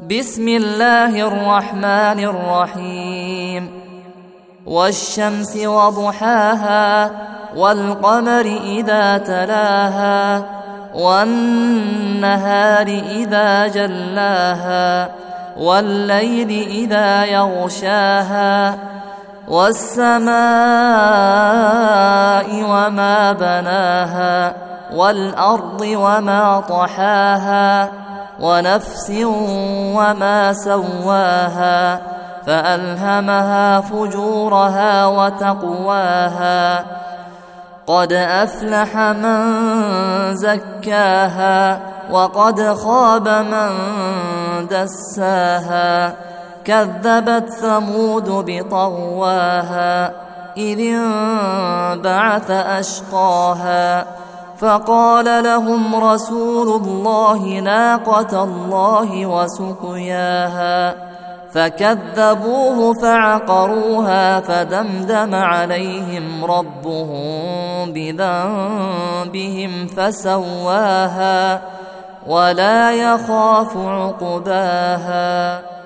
بسم الله الرحمن الرحيم والشمس وضحاها والقمر إذا تلاها والنهار إذا جلاها والليل إذا يغشاها والسماء وما بناها والأرض وما طحاها ونفس وما سواها فألهمها فجورها وتقواها قد أفلح من زكاها وقد خاب من دساها كذبت ثمود بطغواها إذ انبعث أشقاها فقال لهم رسول الله ناقة الله وسقياها فكذبوه فعقروها فدمدم عليهم ربهم بذنبهم فسواها ولا يخاف عقباها.